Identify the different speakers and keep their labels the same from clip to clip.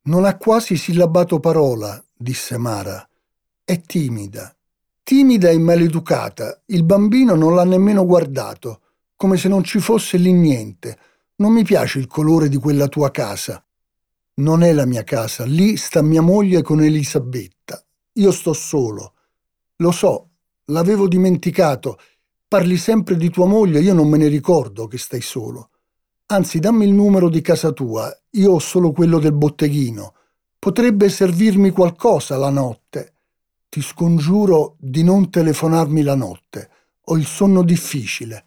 Speaker 1: Non ha quasi sillabato parola, disse Mara. È timida. Timida e maleducata. Il bambino non l'ha nemmeno guardato, come se non ci fosse lì niente. Non mi piace il colore di quella tua casa. Non è la mia casa, lì sta mia moglie con Elisabetta. Io sto solo. Lo so, l'avevo dimenticato. Parli sempre di tua moglie, io non me ne ricordo che stai solo. Anzi, dammi il numero di casa tua, io ho solo quello del botteghino. Potrebbe servirmi qualcosa la notte. Ti scongiuro di non telefonarmi la notte. Ho il sonno difficile.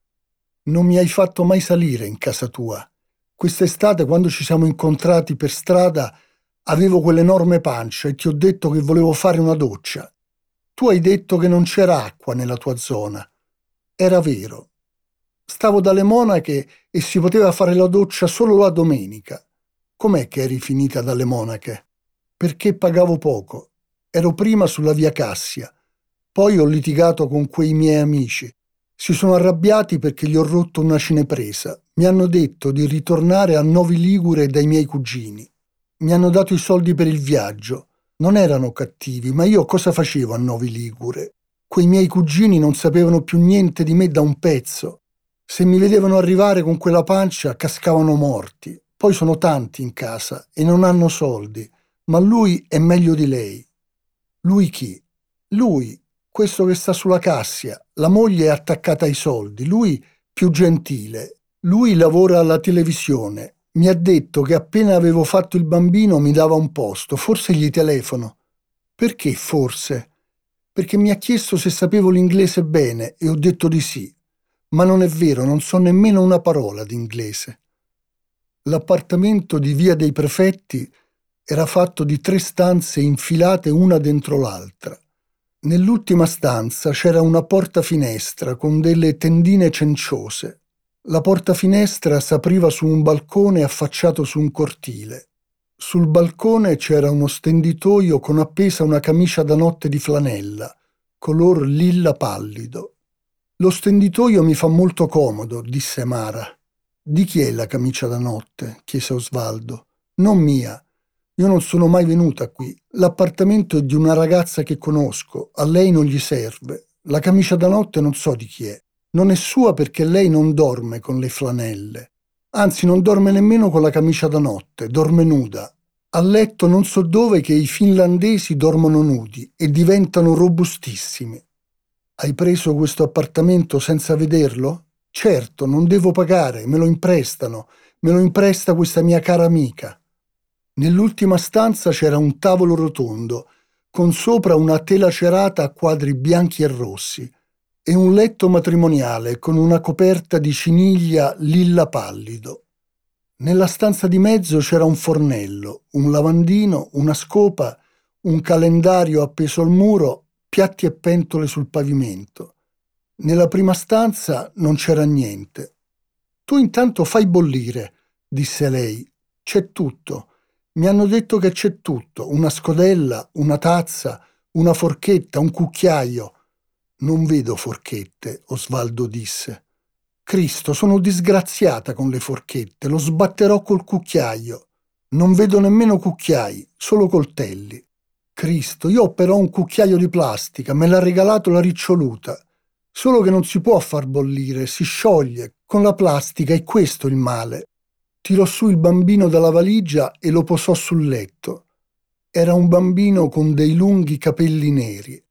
Speaker 1: Non mi hai fatto mai salire in casa tua. Quest'estate, quando ci siamo incontrati per strada, avevo quell'enorme pancia e ti ho detto che volevo fare una doccia. Tu hai detto che non c'era acqua nella tua zona. Era vero. Stavo dalle monache e si poteva fare la doccia solo la domenica. Com'è che eri finita dalle monache? Perché pagavo poco. Ero prima sulla via Cassia. Poi ho litigato con quei miei amici. Si sono arrabbiati perché gli ho rotto una cinepresa. Mi hanno detto di ritornare a Novi Ligure dai miei cugini. Mi hanno dato i soldi per il viaggio. Non erano cattivi, ma io cosa facevo a Novi Ligure? Quei miei cugini non sapevano più niente di me da un pezzo. Se mi vedevano arrivare con quella pancia, cascavano morti. Poi sono tanti in casa e non hanno soldi, ma lui è meglio di lei. Lui chi? Lui, questo che sta sulla Cassia. La moglie è attaccata ai soldi, lui più gentile. Lui lavora alla televisione. Mi ha detto che appena avevo fatto il bambino mi dava un posto, forse gli telefono. Perché forse? Perché mi ha chiesto se sapevo l'inglese bene e ho detto di sì. Ma non è vero, non so nemmeno una parola d'inglese. L'appartamento di Via dei Prefetti era fatto di 3 stanze infilate una dentro l'altra. Nell'ultima stanza c'era una porta-finestra con delle tendine cenciose. La porta-finestra s'apriva su un balcone affacciato su un cortile. Sul balcone c'era uno stenditoio con appesa una camicia da notte di flanella, color lilla pallido. Lo stenditoio mi fa molto comodo, disse Mara. Di chi è la camicia da notte? Chiese Osvaldo. Non mia. Io non sono mai venuta qui. L'appartamento è di una ragazza che conosco. A lei non gli serve. La camicia da notte non so di chi è. Non è sua perché lei non dorme con le flanelle. Anzi, non dorme nemmeno con la camicia da notte. Dorme nuda. A letto non so dove che i finlandesi dormono nudi e diventano robustissimi. Hai preso questo appartamento senza vederlo? Certo, non devo pagare, me lo imprestano. Me lo impresta questa mia cara amica. Nell'ultima stanza c'era un tavolo rotondo, con sopra una tela cerata a quadri bianchi e rossi, e un letto matrimoniale con una coperta di ciniglia lilla pallido. Nella stanza di mezzo c'era un fornello, un lavandino, una scopa, un calendario appeso al muro, piatti e pentole sul pavimento. Nella prima stanza non c'era niente. Tu intanto fai bollire, disse lei. C'è tutto. Mi hanno detto che c'è tutto, una scodella, una tazza, una forchetta, un cucchiaio. Non vedo forchette, Osvaldo disse. Cristo, sono disgraziata con le forchette, lo sbatterò col cucchiaio. Non vedo nemmeno cucchiai, solo coltelli. Cristo, io ho però un cucchiaio di plastica, me l'ha regalato la riccioluta. Solo che non si può far bollire, si scioglie. Con la plastica è questo il male. Tirò su il bambino dalla valigia e lo posò sul letto. Era un bambino con dei lunghi capelli neri.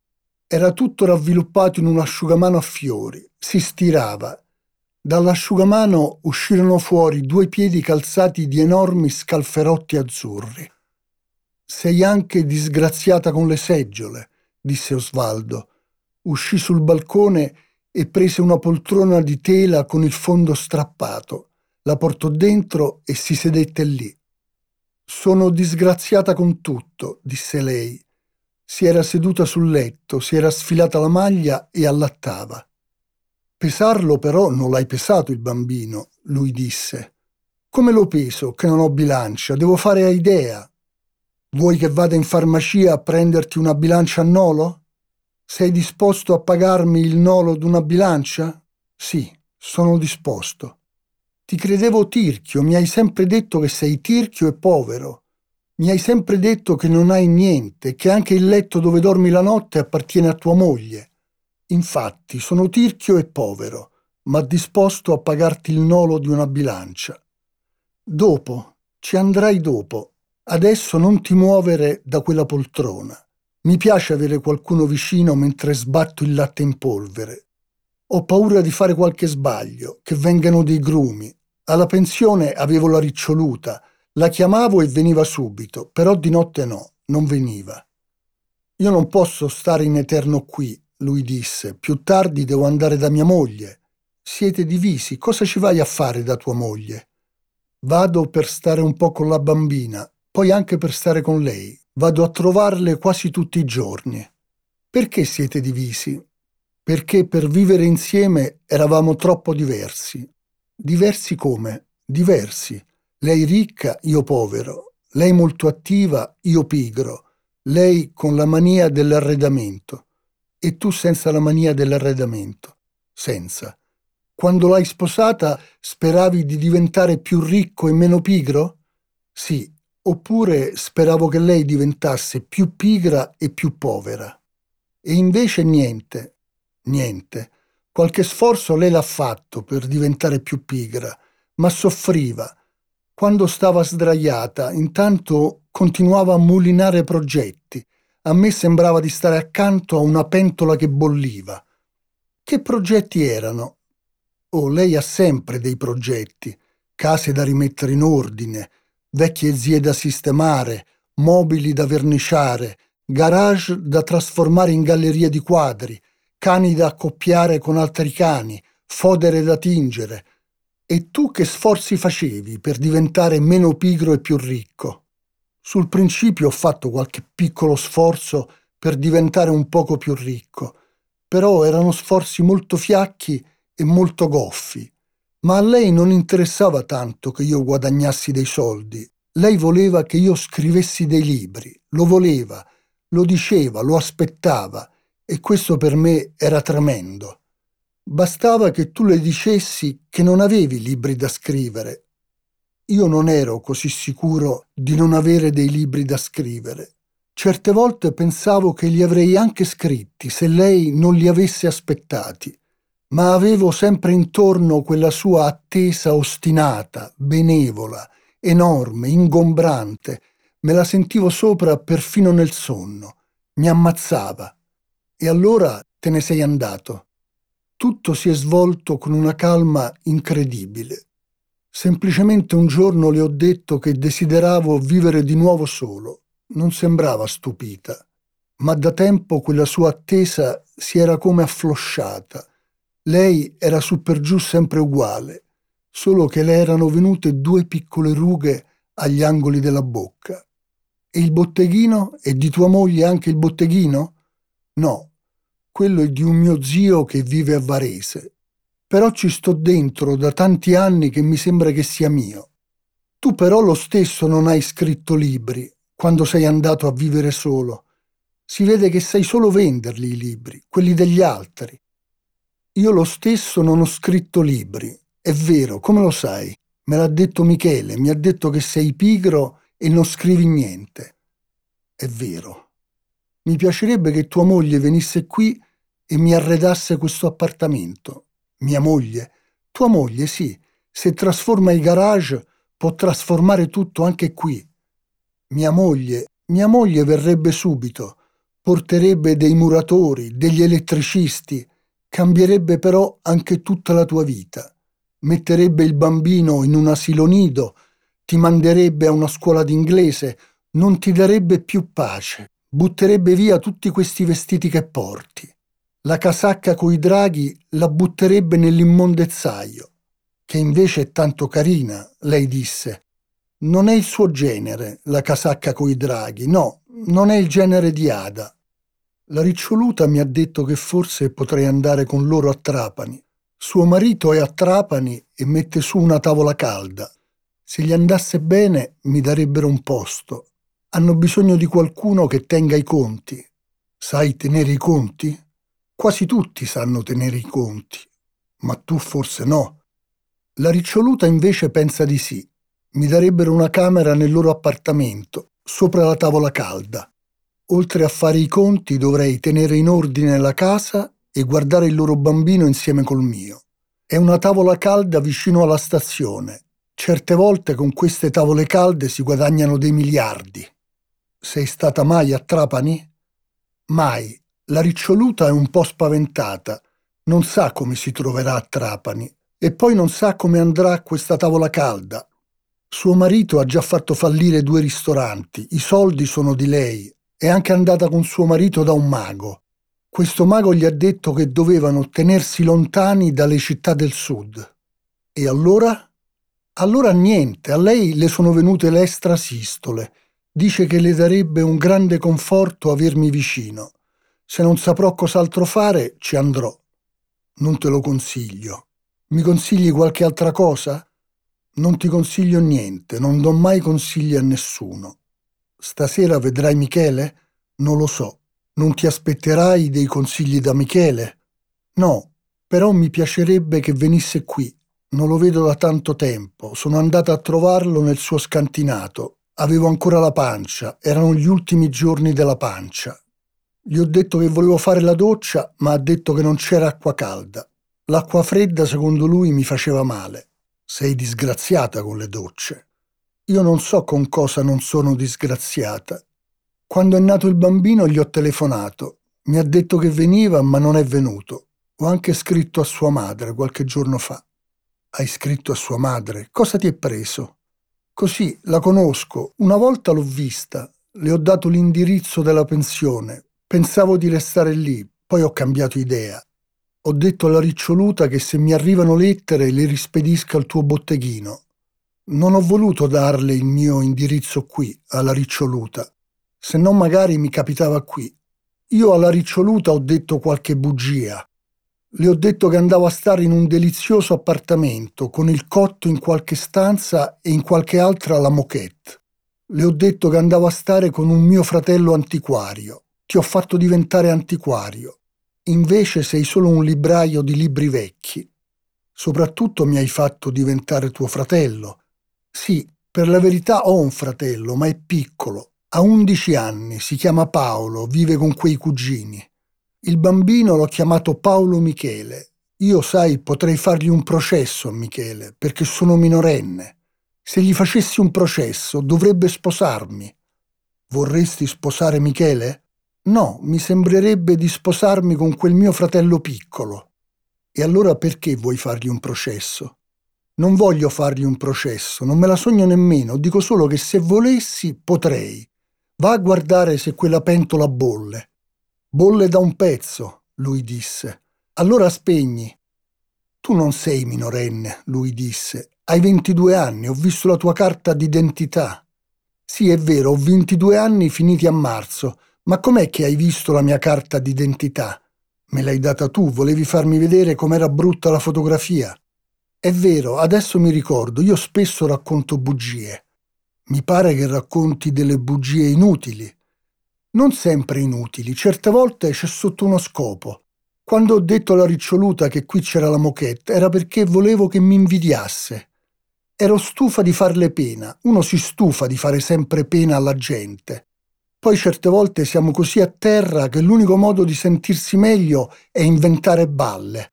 Speaker 1: Era tutto ravviluppato in un asciugamano a fiori. Si stirava. Dall'asciugamano uscirono fuori 2 piedi calzati di enormi scalferotti azzurri. Sei anche disgraziata con le seggiole, disse Osvaldo. Uscì sul balcone e prese una poltrona di tela con il fondo strappato. La portò dentro e si sedette lì. Sono disgraziata con tutto, disse lei. Si era seduta sul letto, si era sfilata la maglia e allattava. Pesarlo però non l'hai pesato il bambino, lui disse. Come lo peso, che non ho bilancia? Devo fare a idea. Vuoi che vada in farmacia a prenderti una bilancia a nolo? Sei disposto a pagarmi il nolo d'una bilancia? Sì, sono disposto. Ti credevo tirchio, mi hai sempre detto che sei tirchio e povero. Mi hai sempre detto che non hai niente, che anche il letto dove dormi la notte appartiene a tua moglie. Infatti, sono tirchio e povero, ma disposto a pagarti il nolo di una bilancia. Dopo, ci andrai dopo. Adesso non ti muovere da quella poltrona. Mi piace avere qualcuno vicino mentre sbatto il latte in polvere. Ho paura di fare qualche sbaglio, che vengano dei grumi. Alla pensione avevo la riccioluta. La chiamavo e veniva subito, però di notte no, non veniva. Io non posso stare in eterno qui, lui disse. Più tardi devo andare da mia moglie. Siete divisi, cosa ci vai a fare da tua moglie? Vado per stare un po' con la bambina, poi anche per stare con lei. Vado a trovarle quasi tutti i giorni. Perché siete divisi? Perché per vivere insieme eravamo troppo diversi. Diversi come? Diversi. Lei ricca, io povero. Lei molto attiva, io pigro. Lei con la mania dell'arredamento. E tu senza la mania dell'arredamento. Senza. Quando l'hai sposata speravi di diventare più ricco e meno pigro? Sì, oppure speravo che lei diventasse più pigra e più povera. E invece niente, niente. Qualche sforzo lei l'ha fatto per diventare più pigra, ma soffriva. Quando stava sdraiata, intanto continuava a mulinare progetti. A me sembrava di stare accanto a una pentola che bolliva. Che progetti erano? Oh, lei ha sempre dei progetti, case da rimettere in ordine, vecchie zie da sistemare, mobili da verniciare, garage da trasformare in galleria di quadri, cani da accoppiare con altri cani, fodere da tingere. E tu che sforzi facevi per diventare meno pigro e più ricco? Sul principio ho fatto qualche piccolo sforzo per diventare un poco più ricco, però erano sforzi molto fiacchi e molto goffi. Ma a lei non interessava tanto che io guadagnassi dei soldi. Lei voleva che io scrivessi dei libri, lo voleva, lo diceva, lo aspettava, e questo per me era tremendo. Bastava che tu le dicessi che non avevi libri da scrivere. Io non ero così sicuro di non avere dei libri da scrivere. Certe volte pensavo che li avrei anche scritti se lei non li avesse aspettati, ma avevo sempre intorno quella sua attesa ostinata, benevola, enorme, ingombrante. Me la sentivo sopra perfino nel sonno. Mi ammazzava. E allora te ne sei andato. Tutto si è svolto con una calma incredibile. Semplicemente un giorno le ho detto che desideravo vivere di nuovo solo. Non sembrava stupita, ma da tempo quella sua attesa si era come afflosciata. Lei era su per giù sempre uguale, solo che le erano venute due piccole rughe agli angoli della bocca. E il botteghino? È di tua moglie anche il botteghino? No, quello è di un mio zio che vive a Varese. Però ci sto dentro da tanti anni che mi sembra che sia mio. Tu però lo stesso non hai scritto libri quando sei andato a vivere solo. Si vede che sai solo venderli i libri, quelli degli altri. Io lo stesso non ho scritto libri. È vero, come lo sai? Me l'ha detto Michele, mi ha detto che sei pigro e non scrivi niente. È vero. Mi piacerebbe che tua moglie venisse qui e mi arredasse questo appartamento. Mia moglie? Tua moglie, sì. Se trasforma i garage, può trasformare tutto anche qui. Mia moglie verrebbe subito. Porterebbe dei muratori, degli elettricisti. Cambierebbe però anche tutta la tua vita. Metterebbe il bambino in un asilo nido, ti manderebbe a una scuola d'inglese, non ti darebbe più pace, butterebbe via tutti questi vestiti che porti. La casacca coi draghi la butterebbe nell'immondezzaio, che invece è tanto carina, lei disse. Non è il suo genere, la casacca coi draghi, no, non è il genere di Ada. La riccioluta mi ha detto che forse potrei andare con loro a Trapani. Suo marito è a Trapani e mette su una tavola calda. Se gli andasse bene mi darebbero un posto. Hanno bisogno di qualcuno che tenga i conti. Sai tenere i conti? Quasi tutti sanno tenere i conti, ma tu forse no. La riccioluta invece pensa di sì. Mi darebbero una camera nel loro appartamento sopra la tavola calda. Oltre a fare i conti dovrei tenere in ordine la casa e guardare il loro bambino insieme col mio. È una tavola calda vicino alla stazione. Certe volte con queste tavole calde si guadagnano dei miliardi. Sei stata mai a Trapani? Mai. La riccioluta è un po' spaventata. Non sa come si troverà a Trapani e poi non sa come andrà a questa tavola calda. Suo marito ha già fatto fallire 2 ristoranti, i soldi sono di lei. È anche andata con suo marito da un mago. Questo mago gli ha detto che dovevano tenersi lontani dalle città del sud. E allora? Allora niente, a lei le sono venute le estrasistole. Dice che le darebbe un grande conforto avermi vicino. Se non saprò cos'altro fare, ci andrò. Non te lo consiglio. Mi consigli qualche altra cosa? Non ti consiglio niente, non do mai consigli a nessuno. Stasera vedrai Michele? Non lo so. Non ti aspetterai dei consigli da Michele? No, però mi piacerebbe che venisse qui. Non lo vedo da tanto tempo. Sono andata a trovarlo nel suo scantinato. Avevo ancora la pancia, erano gli ultimi giorni della pancia. Gli ho detto che volevo fare la doccia, ma ha detto che non c'era acqua calda. L'acqua fredda, secondo lui, mi faceva male. Sei disgraziata con le docce. Io non so con cosa non sono disgraziata. Quando è nato il bambino gli ho telefonato. Mi ha detto che veniva, ma non è venuto. Ho anche scritto a sua madre qualche giorno fa. Hai scritto a sua madre? Cosa ti è preso? Così, la conosco. Una volta l'ho vista. Le ho dato l'indirizzo della pensione. Pensavo di restare lì, poi ho cambiato idea. Ho detto alla riccioluta che se mi arrivano lettere le rispedisca al tuo botteghino. Non ho voluto darle il mio indirizzo qui, alla riccioluta, se no magari mi capitava qui. Io alla riccioluta ho detto qualche bugia. Le ho detto che andavo a stare in un delizioso appartamento, con il cotto in qualche stanza e in qualche altra la moquette. Le ho detto che andavo a stare con un mio fratello antiquario. Ti ho fatto diventare antiquario. Invece sei solo un libraio di libri vecchi. Soprattutto mi hai fatto diventare tuo fratello. Sì, per la verità ho un fratello, ma è piccolo. Ha 11 anni, si chiama Paolo, vive con quei cugini. Il bambino l'ho chiamato Paolo Michele. Io, sai, potrei fargli un processo a Michele, perché sono minorenne. Se gli facessi un processo, dovrebbe sposarmi. Vorresti sposare Michele? No, mi sembrerebbe di sposarmi con quel mio fratello piccolo. E allora perché vuoi fargli un processo? Non voglio fargli un processo, non me la sogno nemmeno, dico solo che se volessi potrei. Va a guardare se quella pentola bolle. Bolle da un pezzo, lui disse. Allora spegni. Tu non sei minorenne, lui disse. Hai 22 anni, ho visto la tua carta d'identità. Sì, è vero, ho 22 anni finiti a marzo, ma com'è che hai visto la mia carta d'identità? Me l'hai data tu, volevi farmi vedere com'era brutta la fotografia. È vero, adesso mi ricordo, io spesso racconto bugie. Mi pare che racconti delle bugie inutili. Non sempre inutili, certe volte c'è sotto uno scopo. Quando ho detto alla riccioluta che qui c'era la moquette, era perché volevo che mi invidiasse. Ero stufa di farle pena, uno si stufa di fare sempre pena alla gente. Poi certe volte siamo così a terra che l'unico modo di sentirsi meglio è inventare balle.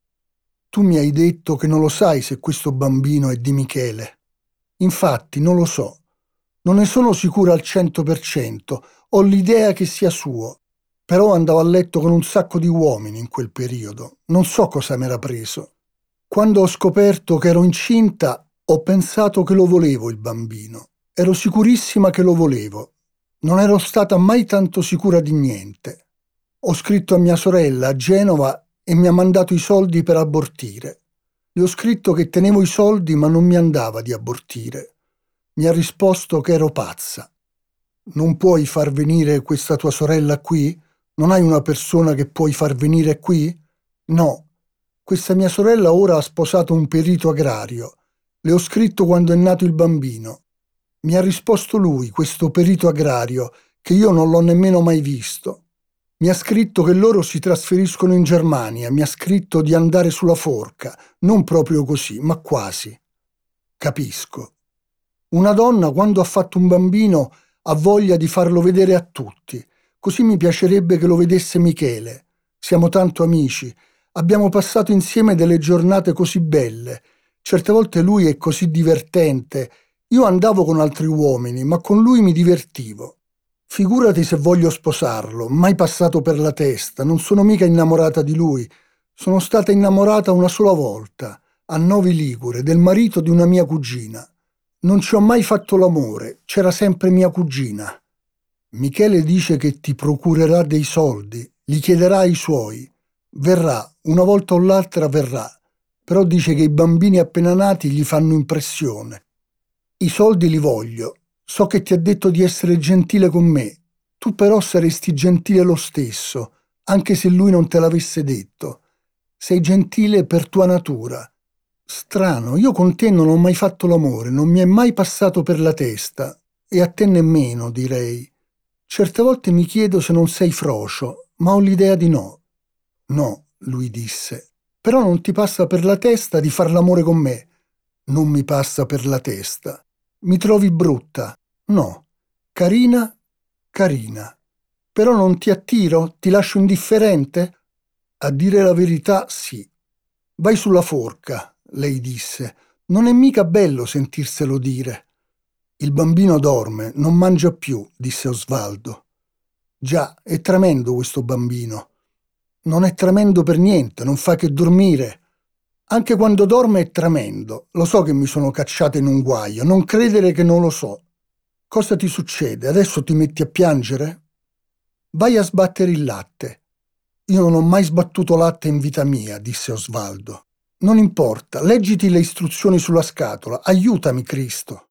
Speaker 1: Tu mi hai detto che non lo sai se questo bambino è di Michele. Infatti, non lo so. Non ne sono sicura al 100%, ho l'idea che sia suo. Però andavo a letto con un sacco di uomini in quel periodo. Non so cosa m'era preso. Quando ho scoperto che ero incinta, ho pensato che lo volevo il bambino. Ero sicurissima che lo volevo. Non ero stata mai tanto sicura di niente. Ho scritto a mia sorella a Genova e mi ha mandato i soldi per abortire. Le ho scritto che tenevo i soldi ma non mi andava di abortire. Mi ha risposto che ero pazza. Non puoi far venire questa tua sorella qui? Non hai una persona che puoi far venire qui? No. Questa mia sorella ora ha sposato un perito agrario. Le ho scritto quando è nato il bambino. Mi ha risposto lui, questo perito agrario, che io non l'ho nemmeno mai visto. Mi ha scritto che loro si trasferiscono in Germania, mi ha scritto di andare sulla forca, non proprio così, ma quasi. Capisco. Una donna, quando ha fatto un bambino, Ha voglia di farlo vedere a tutti. Così mi piacerebbe che lo vedesse Michele. Siamo tanto amici. Abbiamo passato insieme delle giornate così belle. Certe volte lui è così divertente. Io andavo con altri uomini, ma con lui mi divertivo. Figurati se voglio sposarlo, mai passato per la testa, non sono mica innamorata di lui. Sono stata innamorata una sola volta, a Novi Ligure, del marito di una mia cugina. Non ci ho mai fatto l'amore, c'era sempre mia cugina. Michele dice che ti procurerà dei soldi, gli chiederà i suoi. Verrà, una volta o l'altra verrà, però dice che i bambini appena nati gli fanno impressione. I soldi li voglio. So che ti ha detto di essere gentile con me. Tu però saresti gentile lo stesso, anche se lui non te l'avesse detto. Sei gentile per tua natura. Strano, io con te non ho mai fatto l'amore, non mi è mai passato per la testa, e a te nemmeno, direi. Certe volte mi chiedo se non sei frocio, ma ho l'idea di no. No, lui disse, però non ti passa per la testa di far l'amore con me. Non mi passa per la testa. Mi trovi brutta? No. Carina? Carina. Però non ti attiro? Ti lascio indifferente? A dire la verità, sì. Vai sulla forca, lei disse. Non è mica bello sentirselo dire. Il bambino dorme, non mangia più, disse Osvaldo. Già, è tremendo questo bambino. Non è tremendo per niente, non fa che dormire. Anche quando dorme è tremendo. Lo so che mi sono cacciata in un guaio, non credere che non lo so. Cosa ti succede? Adesso ti metti a piangere? Vai a sbattere il latte. Io non ho mai sbattuto latte in vita mia, disse Osvaldo. Non importa, leggiti le istruzioni sulla scatola. Aiutami, Cristo.